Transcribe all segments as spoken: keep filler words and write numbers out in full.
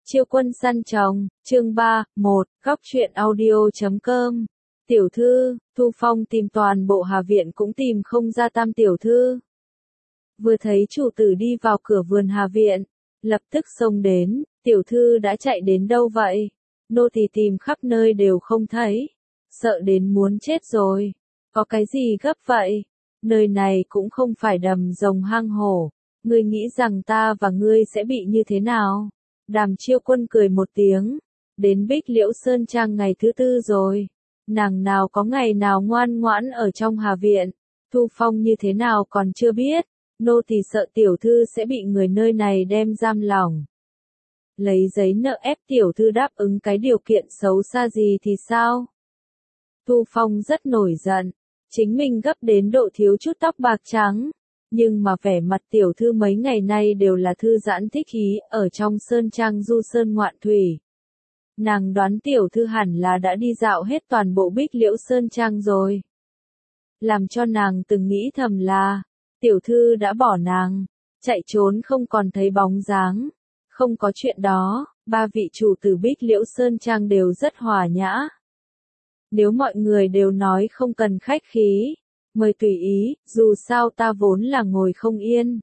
Chiêu quân săn chồng, chương ba, một, góc truyện audio chấm com. Tiểu thư, Thu Phong tìm toàn bộ Hà Viện cũng tìm không ra Tam tiểu thư. Vừa thấy chủ tử đi vào cửa vườn Hà Viện, lập tức xông đến, tiểu thư đã chạy đến đâu vậy? Nô tỳ tìm khắp nơi đều không thấy, sợ đến muốn chết rồi. Có cái gì gấp vậy? Nơi này cũng không phải đầm rồng hang hổ, ngươi nghĩ rằng ta và ngươi sẽ bị như thế nào? Đàm Chiêu Quân cười một tiếng, đến Bích Liễu Sơn Trang ngày thứ tư rồi, nàng nào có ngày nào ngoan ngoãn ở trong Hà Viện, Thu Phong như thế nào còn chưa biết, nô tỳ sợ tiểu thư sẽ bị người nơi này đem giam lỏng. Lấy giấy nợ ép tiểu thư đáp ứng cái điều kiện xấu xa gì thì sao? Thu Phong rất nổi giận, chính mình gấp đến độ thiếu chút tóc bạc trắng. Nhưng mà vẻ mặt tiểu thư mấy ngày nay đều là thư giãn thích ý ở trong sơn trang du sơn ngoạn thủy. Nàng đoán tiểu thư hẳn là đã đi dạo hết toàn bộ Bích Liễu Sơn Trang rồi. Làm cho nàng từng nghĩ thầm là, tiểu thư đã bỏ nàng, chạy trốn không còn thấy bóng dáng. Không có chuyện đó, ba vị chủ tử Bích Liễu Sơn Trang đều rất hòa nhã. Nếu mọi người đều nói không cần khách khí, mời tùy ý, dù sao ta vốn là ngồi không yên.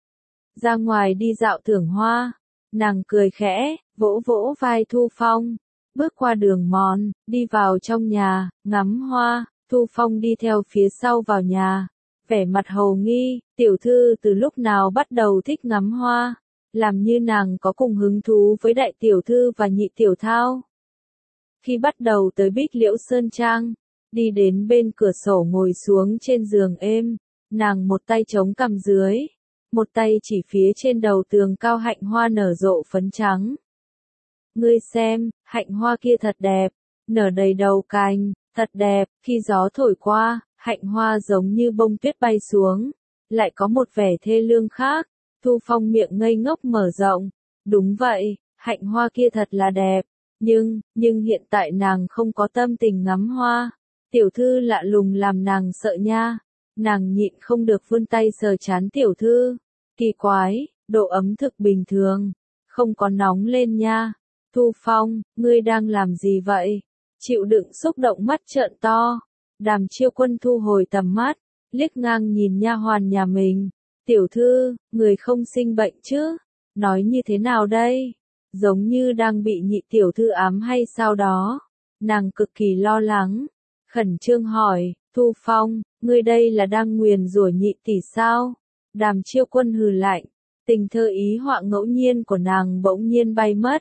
Ra ngoài đi dạo thưởng hoa, nàng cười khẽ, vỗ vỗ vai Thu Phong, bước qua đường mòn, đi vào trong nhà, ngắm hoa, Thu Phong đi theo phía sau vào nhà, vẻ mặt hầu nghi, tiểu thư từ lúc nào bắt đầu thích ngắm hoa, làm như nàng có cùng hứng thú với đại tiểu thư và nhị tiểu thao. Khi bắt đầu tới Bích Liễu Sơn Trang, đi đến bên cửa sổ ngồi xuống trên giường êm, nàng một tay chống cằm dưới, một tay chỉ phía trên đầu tường cao hạnh hoa nở rộ phấn trắng. Ngươi xem, hạnh hoa kia thật đẹp, nở đầy đầu cành, thật đẹp, khi gió thổi qua, hạnh hoa giống như bông tuyết bay xuống, lại có một vẻ thê lương khác. Thu Phong miệng ngây ngốc mở rộng, đúng vậy, hạnh hoa kia thật là đẹp, nhưng, nhưng hiện tại nàng không có tâm tình ngắm hoa. Tiểu thư lạ lùng làm nàng sợ nha, nàng nhịn không được vươn tay sờ trán tiểu thư, kỳ quái, độ ấm thực bình thường, không có nóng lên nha. Thu Phong, ngươi đang làm gì vậy? Chịu đựng xúc động mắt trợn to, Đàm Chiêu Quân thu hồi tầm mắt, liếc ngang nhìn nha hoàn nhà mình, tiểu thư, người không sinh bệnh chứ? Nói như thế nào đây? Giống như đang bị nhị tiểu thư ám hay sao đó, nàng cực kỳ lo lắng. Khẩn trương hỏi, Thu Phong, ngươi đây là đang nguyền rủa nhị tỷ sao? Đàm Chiêu Quân hừ lạnh, tình thơ ý họa ngẫu nhiên của nàng bỗng nhiên bay mất.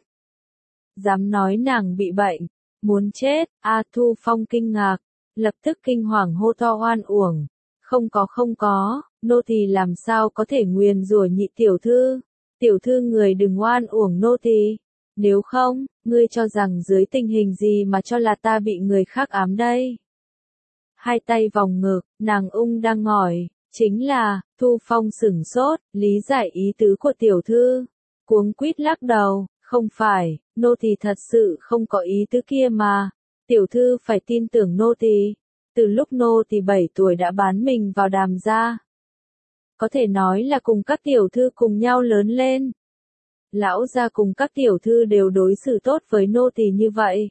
Dám nói nàng bị bệnh, muốn chết, a Thu Phong kinh ngạc, lập tức kinh hoàng hô to oan uổng. Không có không có, nô tỳ làm sao có thể nguyền rủa nhị tiểu thư? Tiểu thư người đừng oan uổng nô tỳ. Nếu không, ngươi cho rằng dưới tình hình gì mà cho là ta bị người khác ám đây? Hai tay vòng ngực, nàng ung đang ngỏi, chính là, Thu Phong sửng sốt, lý giải ý tứ của tiểu thư, cuống quýt lắc đầu, không phải, nô tỳ thật sự không có ý tứ kia mà, tiểu thư phải tin tưởng nô tỳ, từ lúc nô tỳ bảy tuổi đã bán mình vào Đàm gia. Có thể nói là cùng các tiểu thư cùng nhau lớn lên. Lão gia cùng các tiểu thư đều đối xử tốt với nô tỳ như vậy.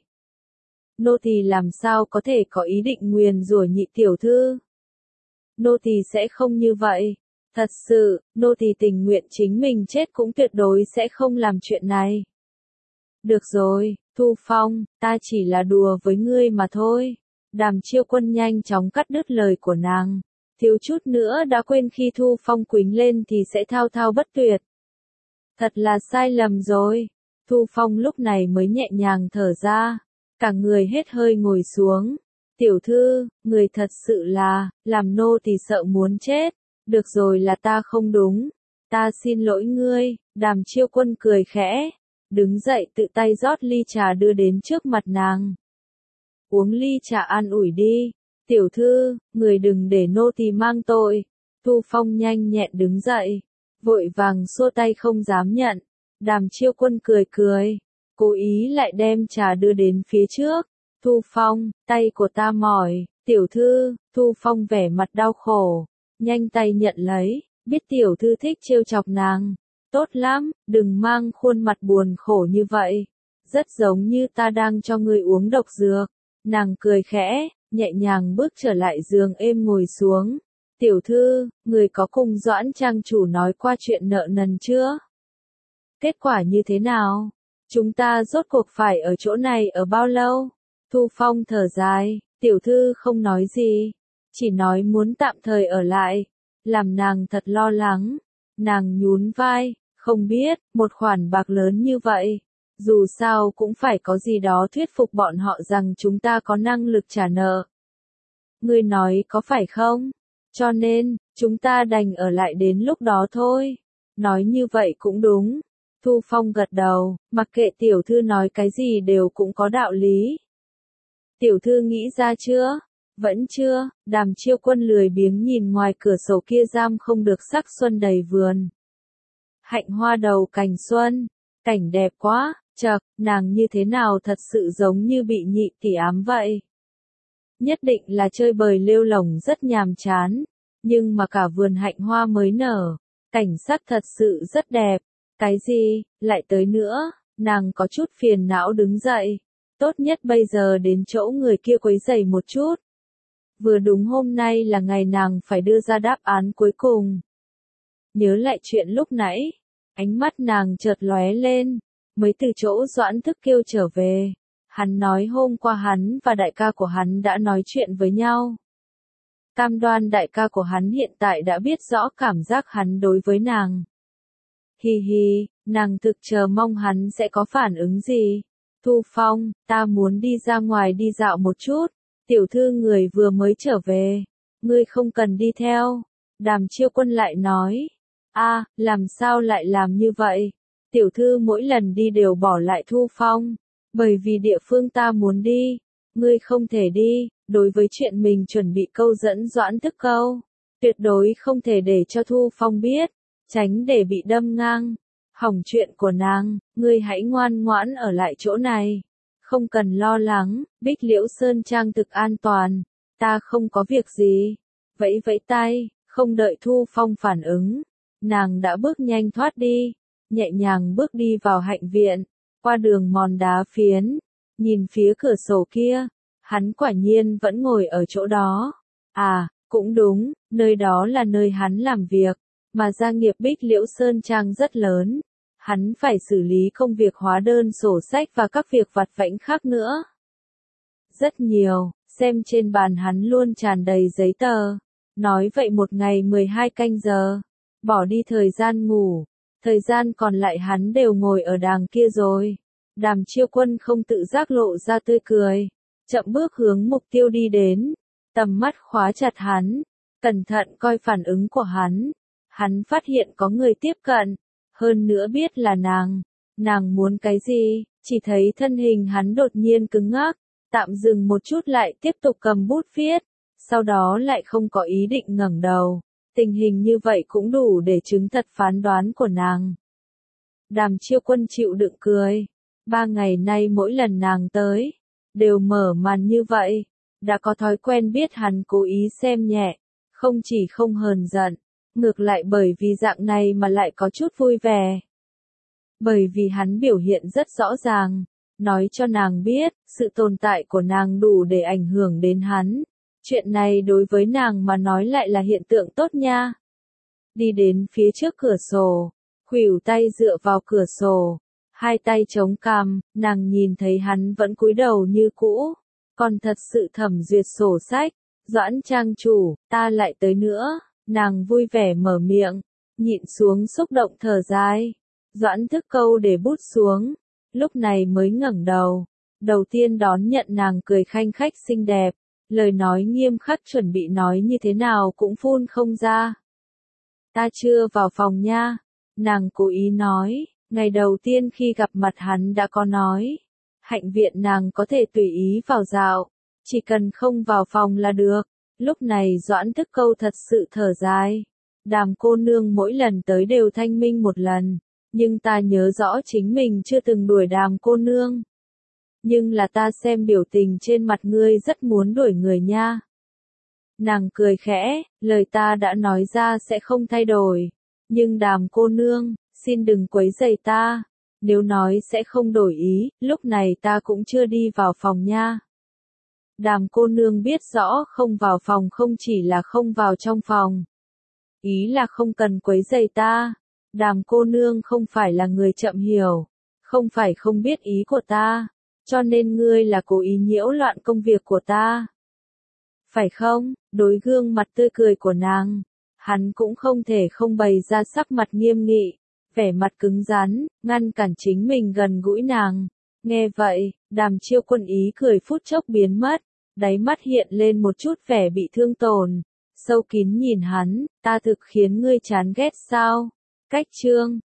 Nô tỳ làm sao có thể có ý định nguyền rủa nhị tiểu thư? Nô tỳ sẽ không như vậy. Thật sự, nô tỳ tình nguyện chính mình chết cũng tuyệt đối sẽ không làm chuyện này. Được rồi, Thu Phong, ta chỉ là đùa với ngươi mà thôi. Đàm Chiêu Quân nhanh chóng cắt đứt lời của nàng. Thiếu chút nữa đã quên khi Thu Phong quýnh lên thì sẽ thao thao bất tuyệt. Thật là sai lầm rồi. Thu Phong lúc này mới nhẹ nhàng thở ra. Cả người hết hơi ngồi xuống. Tiểu thư, người thật sự là, làm nô tỳ sợ muốn chết. Được rồi, là ta không đúng. Ta xin lỗi ngươi. Đàm Chiêu Quân cười khẽ. Đứng dậy tự tay rót ly trà đưa đến trước mặt nàng. Uống ly trà an ủi đi. Tiểu thư, người đừng để nô tỳ mang tội. Thu Phong nhanh nhẹn đứng dậy, vội vàng xua tay không dám nhận. Đàm Chiêu Quân cười cười, cố ý lại đem trà đưa đến phía trước. Thu Phong, tay của ta mỏi, tiểu thư. Thu Phong vẻ mặt đau khổ, nhanh tay nhận lấy, biết tiểu thư thích trêu chọc nàng. Tốt lắm, đừng mang khuôn mặt buồn khổ như vậy. Rất giống như ta đang cho ngươi uống độc dược. Nàng cười khẽ, nhẹ nhàng bước trở lại giường êm ngồi xuống. Tiểu thư, người có cùng Doãn trang chủ nói qua chuyện nợ nần chưa? Kết quả như thế nào? Chúng ta rốt cuộc phải ở chỗ này ở bao lâu? Thu Phong thở dài, tiểu thư không nói gì. Chỉ nói muốn tạm thời ở lại. Làm nàng thật lo lắng. Nàng nhún vai, không biết, một khoản bạc lớn như vậy. Dù sao cũng phải có gì đó thuyết phục bọn họ rằng chúng ta có năng lực trả nợ. Ngươi nói có phải không? Cho nên, chúng ta đành ở lại đến lúc đó thôi. Nói như vậy cũng đúng. Thu Phong gật đầu, mặc kệ tiểu thư nói cái gì đều cũng có đạo lý. Tiểu thư nghĩ ra chưa? Vẫn chưa, Đàm Chiêu Quân lười biếng nhìn ngoài cửa sổ kia giam không được sắc xuân đầy vườn. Hạnh hoa đầu cành xuân, cảnh đẹp quá, chậc, nàng như thế nào thật sự giống như bị nhị tỷ ám vậy. Nhất định là chơi bời lêu lổng rất nhàm chán, nhưng mà cả vườn hạnh hoa mới nở, cảnh sắc thật sự rất đẹp. Cái gì, lại tới nữa, nàng có chút phiền não đứng dậy. Tốt nhất bây giờ đến chỗ người kia quấy rầy một chút. Vừa đúng hôm nay là ngày nàng phải đưa ra đáp án cuối cùng. Nhớ lại chuyện lúc nãy, ánh mắt nàng chợt lóe lên, mới từ chỗ Doãn Thức kêu trở về. Hắn nói hôm qua hắn và đại ca của hắn đã nói chuyện với nhau. Cam đoan đại ca của hắn hiện tại đã biết rõ cảm giác hắn đối với nàng. Hi hi, nàng thực chờ mong hắn sẽ có phản ứng gì. Thu Phong, ta muốn đi ra ngoài đi dạo một chút. Tiểu thư người vừa mới trở về. Ngươi không cần đi theo. Đàm Chiêu Quân lại nói. A, làm sao lại làm như vậy? Tiểu thư mỗi lần đi đều bỏ lại Thu Phong. Bởi vì địa phương ta muốn đi. Ngươi không thể đi. Đối với chuyện mình chuẩn bị câu dẫn Doãn Thức câu. Tuyệt đối không thể để cho Thu Phong biết. Tránh để bị đâm ngang. Hỏng chuyện của nàng, ngươi hãy ngoan ngoãn ở lại chỗ này. Không cần lo lắng, Bích Liễu Sơn Trang thực an toàn. Ta không có việc gì. Vẫy vẫy tay, không đợi Thu Phong phản ứng. Nàng đã bước nhanh thoát đi. Nhẹ nhàng bước đi vào hạnh viện. Qua đường mòn đá phiến. Nhìn phía cửa sổ kia. Hắn quả nhiên vẫn ngồi ở chỗ đó. À, cũng đúng, nơi đó là nơi hắn làm việc. Mà gia nghiệp Bích Liễu Sơn Trang rất lớn. Hắn phải xử lý công việc hóa đơn sổ sách và các việc vặt vãnh khác nữa. Rất nhiều, xem trên bàn hắn luôn tràn đầy giấy tờ. Nói vậy một ngày mười hai canh giờ. Bỏ đi thời gian ngủ. Thời gian còn lại hắn đều ngồi ở đàng kia rồi. Đàm Chiêu Quân không tự giác lộ ra tươi cười. Chậm bước hướng mục tiêu đi đến. Tầm mắt khóa chặt hắn. Cẩn thận coi phản ứng của hắn. Hắn phát hiện có người tiếp cận. Hơn nữa biết là nàng. Nàng muốn cái gì, chỉ thấy thân hình hắn đột nhiên cứng ngắc. Tạm dừng một chút lại tiếp tục cầm bút viết. Sau đó lại không có ý định ngẩng đầu. Tình hình như vậy cũng đủ để chứng thật phán đoán của nàng. Đàm Chiêu Quân chịu đựng cười. Ba ngày nay mỗi lần nàng tới. Đều mở màn như vậy. Đã có thói quen biết hắn cố ý xem nhẹ. Không chỉ không hờn giận. Ngược lại bởi vì dạng này mà lại có chút vui vẻ. Bởi vì hắn biểu hiện rất rõ ràng. Nói cho nàng biết, sự tồn tại của nàng đủ để ảnh hưởng đến hắn. Chuyện này đối với nàng mà nói lại là hiện tượng tốt nha. Đi đến phía trước cửa sổ. Khuỷu tay dựa vào cửa sổ. Hai tay chống cằm, nàng nhìn thấy hắn vẫn cúi đầu như cũ. Còn thật sự thẩm duyệt sổ sách. Doãn trang chủ, ta lại tới nữa. Nàng vui vẻ mở miệng, nhịn xuống xúc động thở dài. Doãn Thức câu để bút xuống, lúc này mới ngẩng đầu. Đầu tiên đón nhận nàng cười khanh khách xinh đẹp, lời nói nghiêm khắc chuẩn bị nói như thế nào cũng phun không ra. Ta chưa vào phòng nha, nàng cố ý nói, ngày đầu tiên khi gặp mặt hắn đã có nói. Hạnh viện nàng có thể tùy ý vào dạo, chỉ cần không vào phòng là được. Lúc này Doãn Thức câu thật sự thở dài. Đàm cô nương mỗi lần tới đều thanh minh một lần. Nhưng ta nhớ rõ chính mình chưa từng đuổi đàm cô nương. Nhưng là ta xem biểu tình trên mặt ngươi rất muốn đuổi người nha. Nàng cười khẽ, lời ta đã nói ra sẽ không thay đổi. Nhưng đàm cô nương, xin đừng quấy rầy ta. Nếu nói sẽ không đổi ý, lúc này ta cũng chưa đi vào phòng nha. Đàm cô nương biết rõ không vào phòng không chỉ là không vào trong phòng. Ý là không cần quấy rầy ta. Đàm cô nương không phải là người chậm hiểu. Không phải không biết ý của ta. Cho nên ngươi là cố ý nhiễu loạn công việc của ta. Phải không? Đối gương mặt tươi cười của nàng. Hắn cũng không thể không bày ra sắc mặt nghiêm nghị. Vẻ mặt cứng rắn, ngăn cản chính mình gần gũi nàng. Nghe vậy, Đàm Chiêu Quân ý cười phút chốc biến mất. Đáy mắt hiện lên một chút vẻ bị thương tổn. Sâu kín nhìn hắn, ta thực khiến ngươi chán ghét sao? Cách chương